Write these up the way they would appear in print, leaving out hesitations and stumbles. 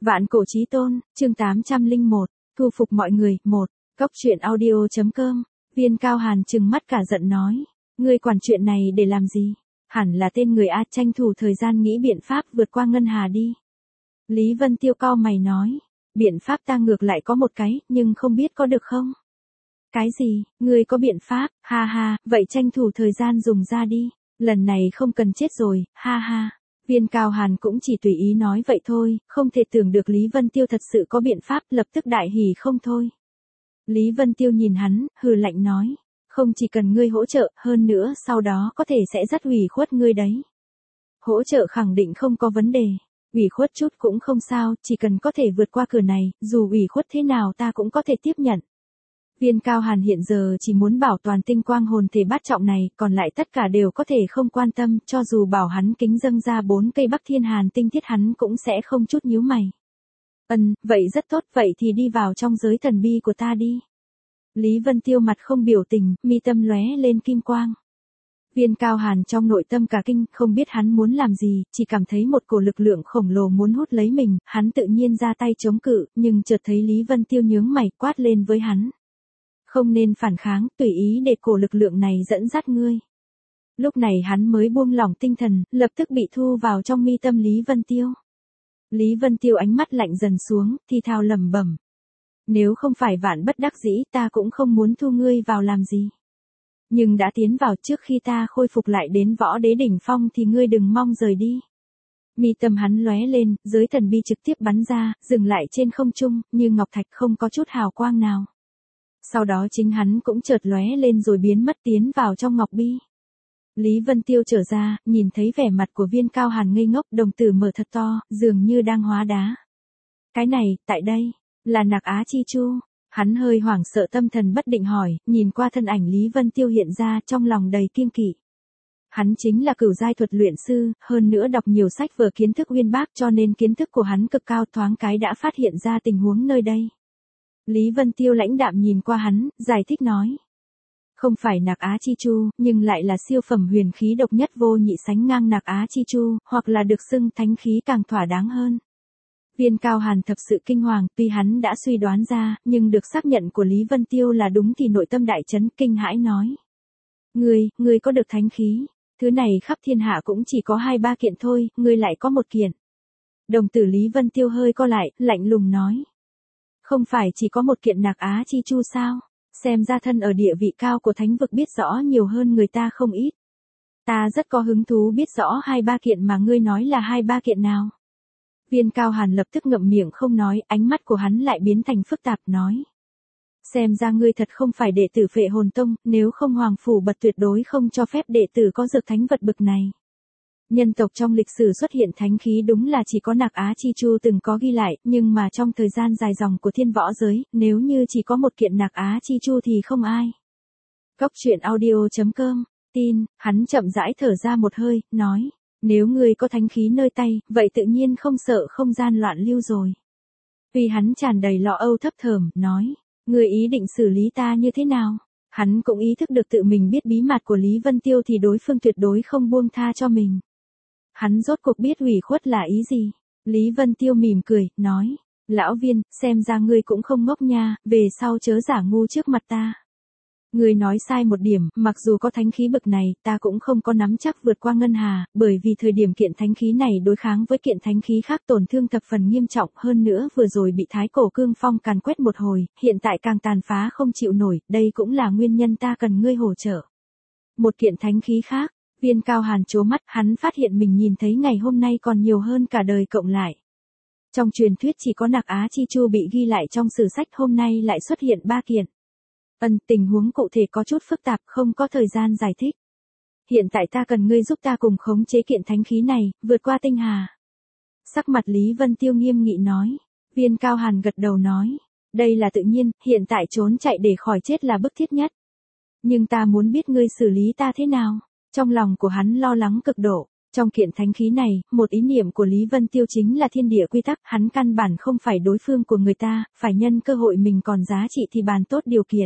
Vạn cổ chí tôn, chương 801, thu phục mọi người, 1, Cốc truyện audio.com, Viên Cao Hàn trừng mắt cả giận nói, ngươi quản chuyện này để làm gì? Hẳn là tên người A, tranh thủ thời gian nghĩ biện pháp vượt qua ngân hà đi. Lý Vân Tiêu cau mày nói, biện pháp ta ngược lại có một cái, nhưng không biết có được không? Cái gì, ngươi có biện pháp, ha ha, vậy tranh thủ thời gian dùng ra đi, lần này không cần chết rồi, ha ha. Viên Cao Hàn cũng chỉ tùy ý nói vậy thôi, không thể tưởng được Lý Vân Tiêu thật sự có biện pháp, lập tức đại hỉ không thôi. Lý Vân Tiêu nhìn hắn, hừ lạnh nói, không chỉ cần ngươi hỗ trợ, hơn nữa sau đó có thể sẽ rất ủy khuất ngươi đấy. Hỗ trợ khẳng định không có vấn đề, ủy khuất chút cũng không sao, chỉ cần có thể vượt qua cửa này, dù ủy khuất thế nào ta cũng có thể tiếp nhận. Viên Cao Hàn hiện giờ chỉ muốn bảo toàn tinh quang hồn thể bát trọng này, còn lại tất cả đều có thể không quan tâm, cho dù bảo hắn kính dâng ra 4 cây Bắc Thiên Hàn tinh thiết hắn cũng sẽ không chút nhíu mày. Vậy rất tốt, vậy thì đi vào trong giới thần bi của ta đi. Lý Vân Tiêu mặt không biểu tình, mi tâm lóe lên kim quang. Viên Cao Hàn trong nội tâm cả kinh, không biết hắn muốn làm gì, chỉ cảm thấy một cổ lực lượng khổng lồ muốn hút lấy mình, hắn tự nhiên ra tay chống cự, nhưng chợt thấy Lý Vân Tiêu nhướng mày quát lên với hắn. Không nên phản kháng, tùy ý để cổ lực lượng này dẫn dắt ngươi. Lúc này hắn mới buông lỏng tinh thần, lập tức bị thu vào trong mi tâm Lý Vân Tiêu. Lý Vân Tiêu ánh mắt lạnh dần xuống, thì thào lẩm bẩm. Nếu không phải vạn bất đắc dĩ ta cũng không muốn thu ngươi vào làm gì. Nhưng đã tiến vào trước khi ta khôi phục lại đến võ đế đỉnh phong thì ngươi đừng mong rời đi. Mi tâm hắn lóe lên, giới thần bi trực tiếp bắn ra, dừng lại trên không trung, như ngọc thạch không có chút hào quang nào. Sau đó chính hắn cũng chợt lóe lên rồi biến mất tiến vào trong ngọc bi. Lý Vân Tiêu trở ra, nhìn thấy vẻ mặt của Viên Cao Hàn ngây ngốc, đồng tử mở thật to, dường như đang hóa đá. Cái này, tại đây, là Nạc Á Chi Chu. Hắn hơi hoảng sợ tâm thần bất định hỏi, nhìn qua thân ảnh Lý Vân Tiêu hiện ra trong lòng đầy kiêng kỵ. Hắn chính là cửu giai thuật luyện sư, hơn nữa đọc nhiều sách vở kiến thức uyên bác cho nên kiến thức của hắn cực cao, thoáng cái đã phát hiện ra tình huống nơi đây. Lý Vân Tiêu lãnh đạm nhìn qua hắn, giải thích nói. Không phải Nạc Á Chi Chu, nhưng lại là siêu phẩm huyền khí độc nhất vô nhị sánh ngang Nạc Á Chi Chu, hoặc là được xưng thánh khí càng thỏa đáng hơn. Viên Cao Hàn thật sự kinh hoàng, tuy hắn đã suy đoán ra, nhưng được xác nhận của Lý Vân Tiêu là đúng thì nội tâm đại chấn kinh hãi nói. Ngươi có được thánh khí, thứ này khắp thiên hạ cũng chỉ có 2-3 kiện thôi, ngươi lại có 1 kiện. Đồng tử Lý Vân Tiêu hơi co lại, lạnh lùng nói. Không phải chỉ có 1 kiện Nạc Á Chi Chu sao? Xem ra thân ở địa vị cao của thánh vực biết rõ nhiều hơn người ta không ít. Ta rất có hứng thú biết rõ 2-3 kiện mà ngươi nói là 2-3 kiện nào. Viên Cao Hàn lập tức ngậm miệng không nói, ánh mắt của hắn lại biến thành phức tạp nói. Xem ra ngươi thật không phải đệ tử Phệ Hồn Tông, nếu không Hoàng Phủ Bật tuyệt đối không cho phép đệ tử có dược thánh vật bực này. Nhân tộc trong lịch sử xuất hiện thánh khí đúng là chỉ có Nạc Á Chi Chu từng có ghi lại, nhưng mà trong thời gian dài dòng của thiên võ giới, nếu như chỉ có 1 kiện Nạc Á Chi Chu thì không ai. Cốc truyện audio.com, tin, hắn chậm rãi thở ra một hơi, nói. Nếu ngươi có thánh khí nơi tay, vậy tự nhiên không sợ không gian loạn lưu rồi. Vì hắn tràn đầy lo âu thấp thởm, nói. Ngươi ý định xử lý ta như thế nào? Hắn cũng ý thức được tự mình biết bí mật của Lý Vân Tiêu thì đối phương tuyệt đối không buông tha cho mình. Hắn rốt cuộc biết ủy khuất là ý gì. Lý Vân Tiêu mỉm cười, nói. Lão Viên, xem ra ngươi cũng không ngốc nha, về sau chớ giả ngu trước mặt ta. Ngươi nói sai một điểm, mặc dù có thánh khí bực này, ta cũng không có nắm chắc vượt qua ngân hà, bởi vì thời điểm kiện thánh khí này đối kháng với kiện thánh khí khác tổn thương thập phần nghiêm trọng, hơn nữa vừa rồi bị Thái Cổ Cương Phong càn quét một hồi, hiện tại càng tàn phá không chịu nổi, đây cũng là nguyên nhân ta cần ngươi hỗ trợ. Một kiện thánh khí khác, Viên Cao Hàn trố mắt, hắn phát hiện mình nhìn thấy ngày hôm nay còn nhiều hơn cả đời cộng lại. Trong truyền thuyết chỉ có Nạc Á Chi Chu bị ghi lại trong sử sách, hôm nay lại xuất hiện 3 kiện. Tình huống cụ thể có chút phức tạp, không có thời gian giải thích. Hiện tại ta cần ngươi giúp ta cùng khống chế kiện thánh khí này, vượt qua tinh hà. Sắc mặt Lý Vân Tiêu nghiêm nghị nói. Viên Cao Hàn gật đầu nói. Đây là tự nhiên, hiện tại trốn chạy để khỏi chết là bức thiết nhất. Nhưng ta muốn biết ngươi xử lý ta thế nào. Trong lòng của hắn lo lắng cực độ. Trong kiện thánh khí này, một ý niệm của Lý Vân Tiêu chính là thiên địa quy tắc, hắn căn bản không phải đối phương của người ta, phải nhân cơ hội mình còn giá trị thì bàn tốt điều kiện.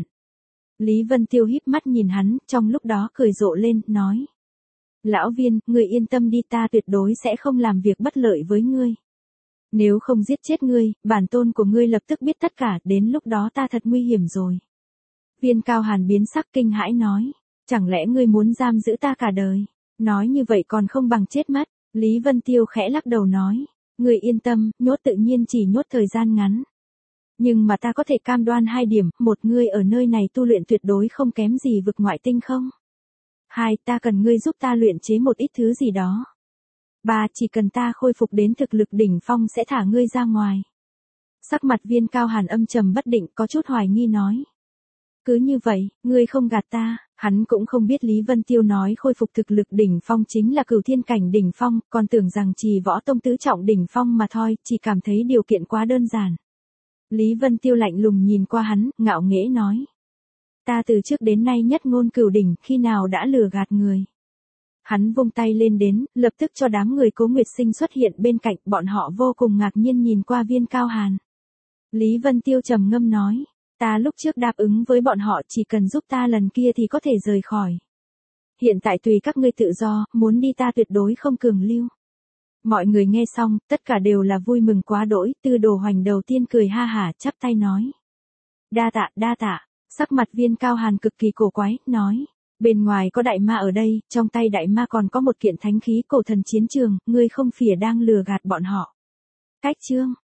Lý Vân Tiêu híp mắt nhìn hắn, trong lúc đó cười rộ lên, nói. Lão Viên, ngươi yên tâm đi, ta tuyệt đối sẽ không làm việc bất lợi với ngươi. Nếu không giết chết ngươi, bản tôn của ngươi lập tức biết tất cả, đến lúc đó ta thật nguy hiểm rồi. Viên Cao Hàn biến sắc kinh hãi nói, chẳng lẽ ngươi muốn giam giữ ta cả đời? Nói như vậy còn không bằng chết mất. Lý Vân Tiêu khẽ lắc đầu nói, ngươi yên tâm, nhốt tự nhiên chỉ nhốt thời gian ngắn. Nhưng mà ta có thể cam đoan 2 điểm, 1, ngươi ở nơi này tu luyện tuyệt đối không kém gì vực ngoại tinh không? 2, ta cần ngươi giúp ta luyện chế một ít thứ gì đó. 3, chỉ cần ta khôi phục đến thực lực đỉnh phong sẽ thả ngươi ra ngoài. Sắc mặt Viên Cao Hàn âm trầm bất định, có chút hoài nghi nói. Cứ như vậy, ngươi không gạt ta. Hắn cũng không biết Lý Vân Tiêu nói khôi phục thực lực đỉnh phong chính là Cửu Thiên cảnh đỉnh phong, còn tưởng rằng Trì Võ Tông tứ trọng đỉnh phong mà thôi, chỉ cảm thấy điều kiện quá đơn giản. Lý Vân Tiêu lạnh lùng nhìn qua hắn, ngạo nghễ nói. Ta từ trước đến nay nhất ngôn cửu đỉnh, khi nào đã lừa gạt người. Hắn vung tay lên đến, lập tức cho đám người Cố Nguyệt Sinh xuất hiện bên cạnh, bọn họ vô cùng ngạc nhiên nhìn qua Viên Cao Hàn. Lý Vân Tiêu trầm ngâm nói. Ta lúc trước đáp ứng với bọn họ chỉ cần giúp ta lần kia thì có thể rời khỏi. Hiện tại tùy các ngươi tự do, muốn đi ta tuyệt đối không cường lưu. Mọi người nghe xong, tất cả đều là vui mừng quá đỗi, Tư Đồ Hoành đầu tiên cười ha hả chắp tay nói. Đa tạ, sắc mặt Viên Cao Hàn cực kỳ cổ quái, nói. Bên ngoài có đại ma ở đây, trong tay đại ma còn có một kiện thánh khí cổ thần chiến trường, ngươi không phỉa đang lừa gạt bọn họ. Cách chương.